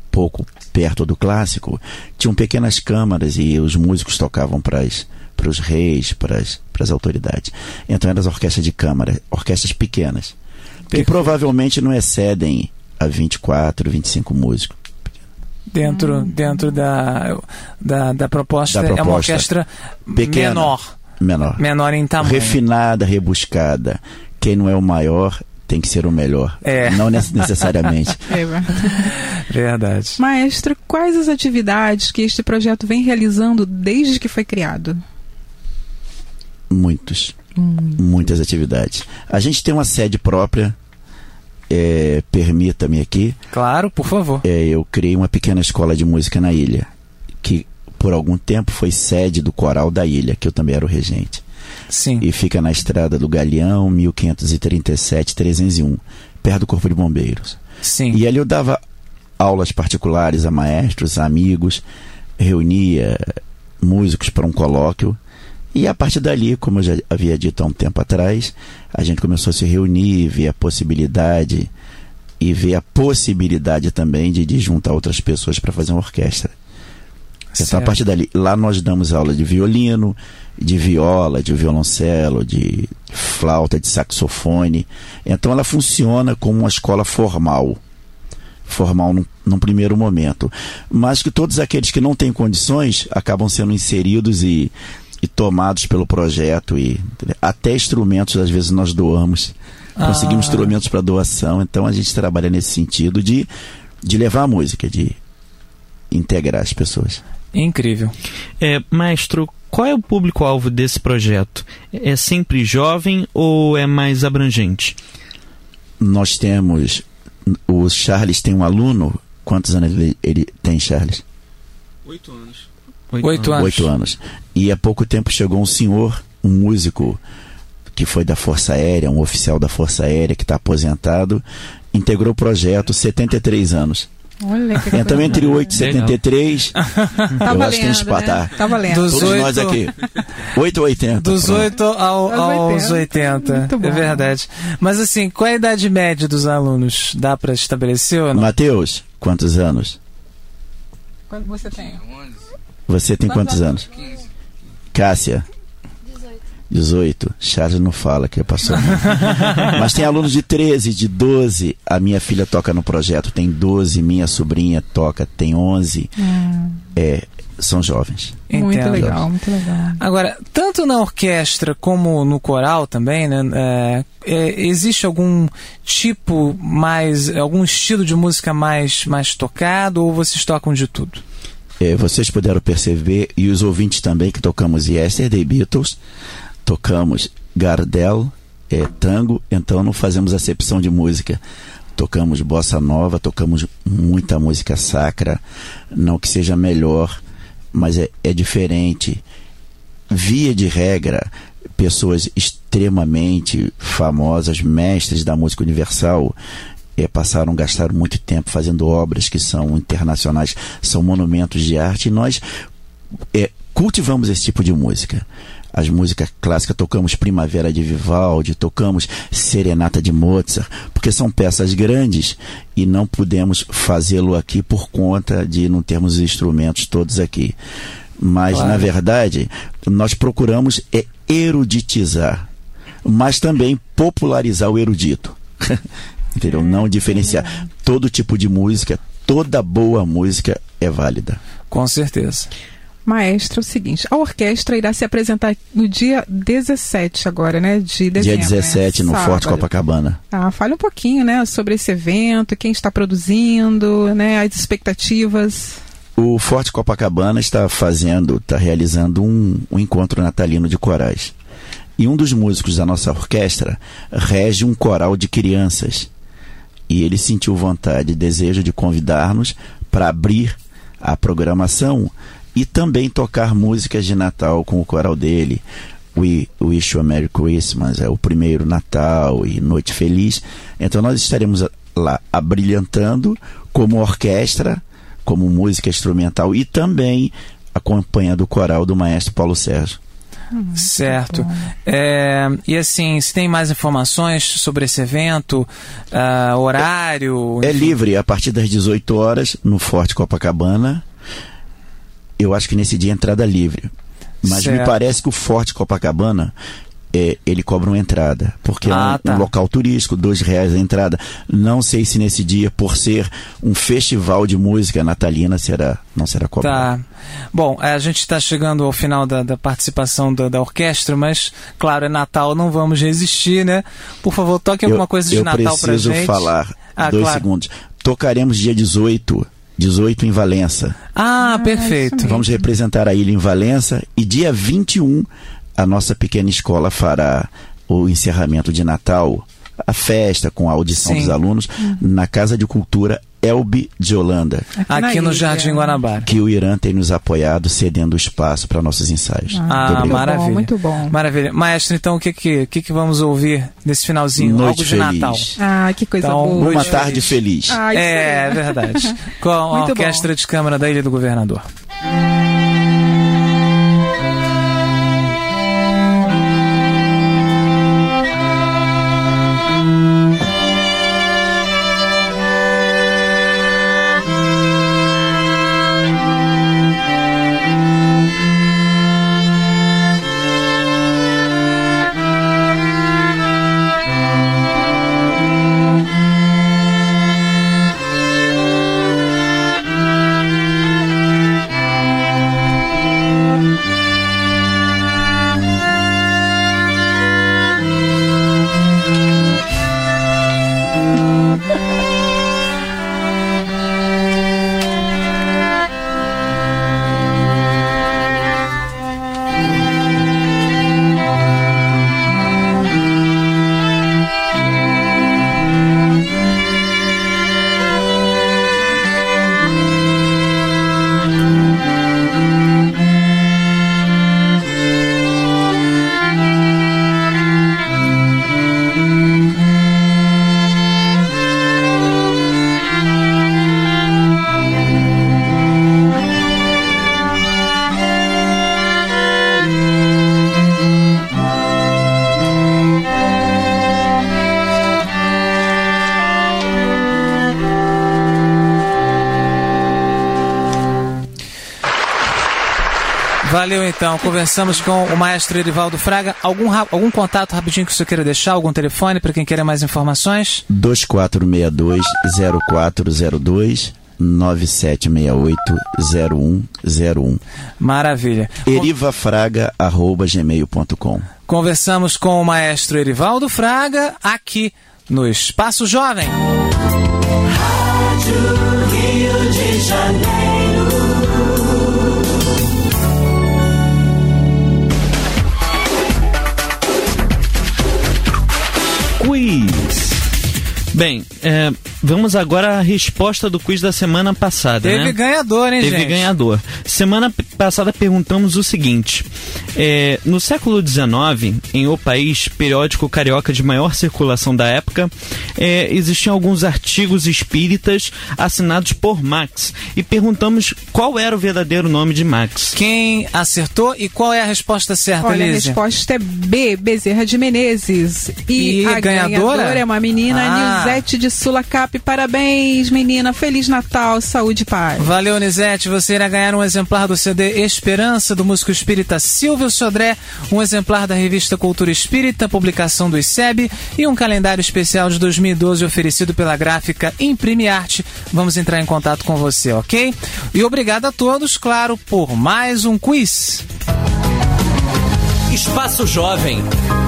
Speaker 7: pouco perto do clássico, tinham pequenas câmaras e os músicos tocavam para os reis, para as autoridades. Então eram as orquestras de câmara, orquestras pequenas, que provavelmente não excedem a vinte e quatro, vinte e cinco músicos.
Speaker 2: Dentro, dentro da, da, da, proposta,
Speaker 7: da proposta,
Speaker 2: é uma orquestra
Speaker 7: pequena,
Speaker 2: menor.
Speaker 7: Menor.
Speaker 2: Menor em tamanho.
Speaker 7: Refinada, rebuscada. Quem não é o maior tem que ser o melhor.
Speaker 2: É.
Speaker 7: Não necessariamente.
Speaker 3: É.
Speaker 2: Verdade.
Speaker 3: Maestro, quais as atividades que este projeto vem realizando desde que foi criado?
Speaker 7: Muitos. Hum. Muitas atividades. A gente tem uma sede própria. É, permita-me aqui.
Speaker 2: Claro, por favor.
Speaker 7: É, eu criei uma pequena escola de música na ilha, que por algum tempo foi sede do coral da ilha, que eu também era o regente.
Speaker 2: Sim.
Speaker 7: E fica na estrada do Galeão, mil quinhentos e trinta e sete, trezentos e um, perto do Corpo de Bombeiros.
Speaker 2: Sim.
Speaker 7: E ali eu dava aulas particulares a maestros, a amigos, reunia músicos para um colóquio. E a partir dali, como eu já havia dito há um tempo atrás, a gente começou a se reunir, ver a possibilidade e ver a possibilidade também de, de juntar outras pessoas para fazer uma orquestra. Então, a partir dali, lá nós damos aula de violino, de viola, de violoncelo, de flauta, de saxofone. Então ela funciona como uma escola formal. Formal num, num primeiro momento. Mas que todos aqueles que não têm condições acabam sendo inseridos e e tomados pelo projeto, e até instrumentos às vezes nós doamos, conseguimos ah. instrumentos para doação. Então a gente trabalha nesse sentido de, de levar a música, de integrar as pessoas.
Speaker 2: Incrível.
Speaker 4: É, maestro, qual é o público-alvo desse projeto? É sempre jovem ou é mais abrangente?
Speaker 7: Nós temos, o Charles tem um aluno, quantos anos ele, ele tem, Charles?
Speaker 8: Oito anos.
Speaker 2: Oito, Oito anos.
Speaker 7: Oito anos. E há pouco tempo chegou um senhor, um músico que foi da Força Aérea, um oficial da Força Aérea que está aposentado, integrou o projeto, setenta e três anos.
Speaker 3: Olha que
Speaker 7: então entre oito e setenta e três
Speaker 3: tá
Speaker 7: eu
Speaker 3: valendo,
Speaker 7: acho que tem espatar.
Speaker 3: Né? Tá valendo.
Speaker 2: Dos
Speaker 7: Todos
Speaker 2: oito,
Speaker 7: nós aqui. oito ou oitenta.
Speaker 2: Dos oito ao, aos oitenta. É verdade. Mas assim, qual é a idade média dos alunos? Dá para estabelecer ou não?
Speaker 7: Matheus, quantos anos?
Speaker 3: Quanto você tem?
Speaker 7: Você tem quantos anos?
Speaker 8: quinze.
Speaker 7: Cássia? dezoito. Charles não fala que passou. Mas tem alunos de treze, de doze. A minha filha toca no projeto, tem doze. Minha sobrinha toca, tem onze. Hum. É, são jovens.
Speaker 3: Muito
Speaker 2: Entendo.
Speaker 3: legal, muito legal.
Speaker 2: Agora, tanto na orquestra como no coral também, né? É, é, existe algum tipo mais, algum estilo de música mais, mais tocado, ou vocês tocam de tudo?
Speaker 7: É, vocês puderam perceber, e os ouvintes também, que tocamos Yesterday, Beatles, tocamos Gardel, é, tango, então não fazemos acepção de música. Tocamos bossa nova, tocamos muita música sacra, não que seja melhor, mas é, é diferente. Via de regra, pessoas extremamente famosas, mestres da música universal, É, passaram, gastaram muito tempo fazendo obras que são internacionais, são monumentos de arte, e nós é, cultivamos esse tipo de música. As músicas clássicas, tocamos Primavera de Vivaldi, tocamos Serenata de Mozart, porque são peças grandes e não pudemos fazê-lo aqui por conta de não termos os instrumentos todos aqui. Mas, claro, na verdade, nós procuramos é, eruditizar, mas também popularizar o erudito. Entendeu? Não diferenciar. Todo tipo de música, toda boa música é válida.
Speaker 2: Com certeza.
Speaker 3: Maestro, é o seguinte, a orquestra irá se apresentar no dia dezessete agora, né? De dezembro.
Speaker 7: Dia dezessete,
Speaker 3: né?
Speaker 7: no Forte Copacabana.
Speaker 3: Ah, fale um pouquinho, né? Sobre esse evento, quem está produzindo, né? As expectativas.
Speaker 7: O Forte Copacabana está fazendo, está realizando um, um encontro natalino de corais. E um dos músicos da nossa orquestra rege um coral de crianças. E ele sentiu vontade e desejo de convidar-nos para abrir a programação e também tocar músicas de Natal com o coral dele. We Wish You a Merry Christmas, é o primeiro Natal e Noite Feliz. Então nós estaremos lá abrilhantando como orquestra, como música instrumental, e também acompanhando o coral do maestro Paulo Sérgio.
Speaker 3: Hum,
Speaker 2: certo. É, e assim, se tem mais informações sobre esse evento, uh, horário...
Speaker 7: É
Speaker 2: enfim.
Speaker 7: livre, a partir das dezoito horas, no Forte Copacabana. Eu acho que nesse dia é entrada livre. Mas
Speaker 2: certo.
Speaker 7: me parece que o Forte Copacabana... É, ele cobra uma entrada, porque
Speaker 2: ah,
Speaker 7: é um,
Speaker 2: tá.
Speaker 7: um local turístico, dois reais a entrada. Não sei se nesse dia, por ser um festival de música natalina, será, não será cobrado.
Speaker 2: Tá. Bom, a gente está chegando ao final da, da participação da, da orquestra, mas, claro, é Natal, não vamos resistir, né? Por favor, toque alguma
Speaker 7: eu,
Speaker 2: coisa de
Speaker 7: eu
Speaker 2: Natal pra gente.
Speaker 7: Eu preciso falar,
Speaker 2: ah,
Speaker 7: dois
Speaker 2: claro.
Speaker 7: segundos. Tocaremos dia dezoito, dezoito em Valença.
Speaker 2: Ah, ah perfeito.
Speaker 7: Vamos representar a ilha em Valença e dia vinte e um a nossa pequena escola fará o encerramento de Natal, a festa com a audição Sim. dos alunos, uhum. na Casa de Cultura Elbe de Holanda.
Speaker 2: Aqui, aqui no Jardim Guanabara.
Speaker 7: Que o Irã tem nos apoiado, cedendo espaço para nossos ensaios.
Speaker 2: Ah,
Speaker 3: muito
Speaker 2: maravilha.
Speaker 3: Bom, muito bom.
Speaker 2: Maravilha. Maestro, então o que, que, que, que vamos ouvir nesse finalzinho?
Speaker 7: Noite
Speaker 2: Algo de
Speaker 7: feliz.
Speaker 2: Natal.
Speaker 3: Ah, que coisa
Speaker 2: então,
Speaker 3: boa.
Speaker 7: Uma tarde feliz. feliz.
Speaker 3: Ah,
Speaker 2: é, é verdade. Com a
Speaker 3: muito
Speaker 2: Orquestra
Speaker 3: bom.
Speaker 2: de Câmara da Ilha do Governador. Valeu então, conversamos com o maestro Erivaldo Fraga. Algum, algum contato rapidinho que o senhor queira deixar? Algum telefone para quem queira mais informações?
Speaker 7: dois quatro seis dois, zero quatro zero dois, nove sete seis oito, zero um zero um.
Speaker 2: Maravilha.
Speaker 7: erivafraga arroba gmail ponto com.
Speaker 2: Conversamos com o maestro Erivaldo Fraga aqui no Espaço Jovem.
Speaker 5: Rádio Rio de Janeiro.
Speaker 4: Quiz. Bem, é, vamos agora à resposta do quiz da semana passada.
Speaker 2: Teve
Speaker 4: né?
Speaker 2: ganhador, hein,
Speaker 4: Teve
Speaker 2: gente?
Speaker 4: Teve ganhador. Semana passada perguntamos o seguinte: é, no século dezenove, em O País, periódico carioca de maior circulação da época, é, existiam alguns artigos espíritas assinados por Max. E perguntamos qual era o verdadeiro nome de Max.
Speaker 2: Quem acertou e qual é a resposta certa,
Speaker 3: Olha,
Speaker 2: Lígia?
Speaker 3: a resposta é B, Bezerra de Menezes. E,
Speaker 2: E
Speaker 3: a
Speaker 2: ganhadora?
Speaker 3: ganhadora é uma menina,
Speaker 2: Ah.
Speaker 3: Nilzete de Sulacap. Parabéns, menina. Feliz Natal, saúde e paz.
Speaker 2: Valeu, Nizete. Você irá ganhar um exemplar do C D Esperança, do músico espírita Silvio Sodré, um exemplar da revista Cultura Espírita, publicação do I C E B, e um calendário especial de dois mil e doze oferecido pela gráfica Imprime Arte. Vamos entrar em contato com você, ok? E obrigado a todos, claro, por mais um quiz.
Speaker 1: Espaço Jovem.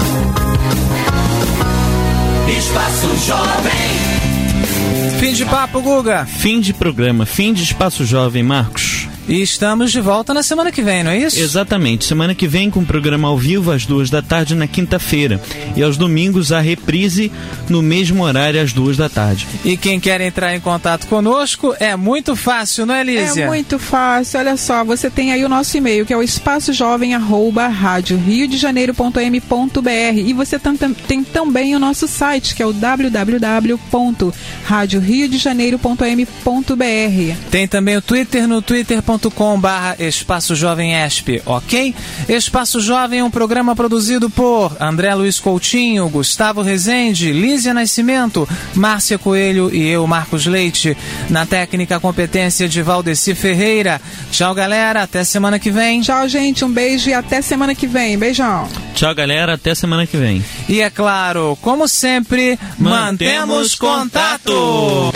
Speaker 1: Espaço Jovem.
Speaker 2: Fim de papo, Guga.
Speaker 4: Fim de programa, fim de Espaço Jovem, Marcos.
Speaker 2: E estamos de volta na semana que vem, não é isso?
Speaker 4: Exatamente, semana que vem com o programa ao vivo às duas da tarde na quinta-feira. E aos domingos a reprise no mesmo horário às duas da tarde.
Speaker 2: E quem quer entrar em contato conosco é muito fácil, não é, Lísia?
Speaker 3: É muito fácil, olha só, você tem aí o nosso e-mail, que é o espaçojovem arroba rádio rio de janeiro ponto m ponto b r, e você tam, tam, tem também o nosso site, que é o w w w ponto rádio rio de janeiro ponto m ponto b r.
Speaker 2: Tem também o Twitter no twitter ponto ponto com barra Espaço Jovem E S P, ok? Espaço Jovem é um programa produzido por André Luiz Coutinho, Gustavo Rezende, Lízia Nascimento, Márcia Coelho e eu, Marcos Leite. Na técnica, competência de Valdeci Ferreira. Tchau, galera. Até semana que vem.
Speaker 3: Tchau, gente. Um beijo e até semana que vem. Beijão.
Speaker 4: Tchau, galera. Até semana que vem.
Speaker 2: E é claro, como sempre, mantemos contato.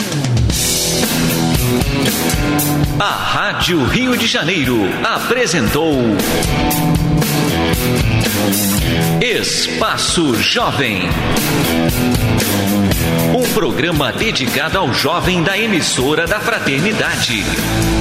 Speaker 1: A Rádio Rio de Janeiro apresentou Espaço Jovem, um programa dedicado ao jovem da emissora da Fraternidade.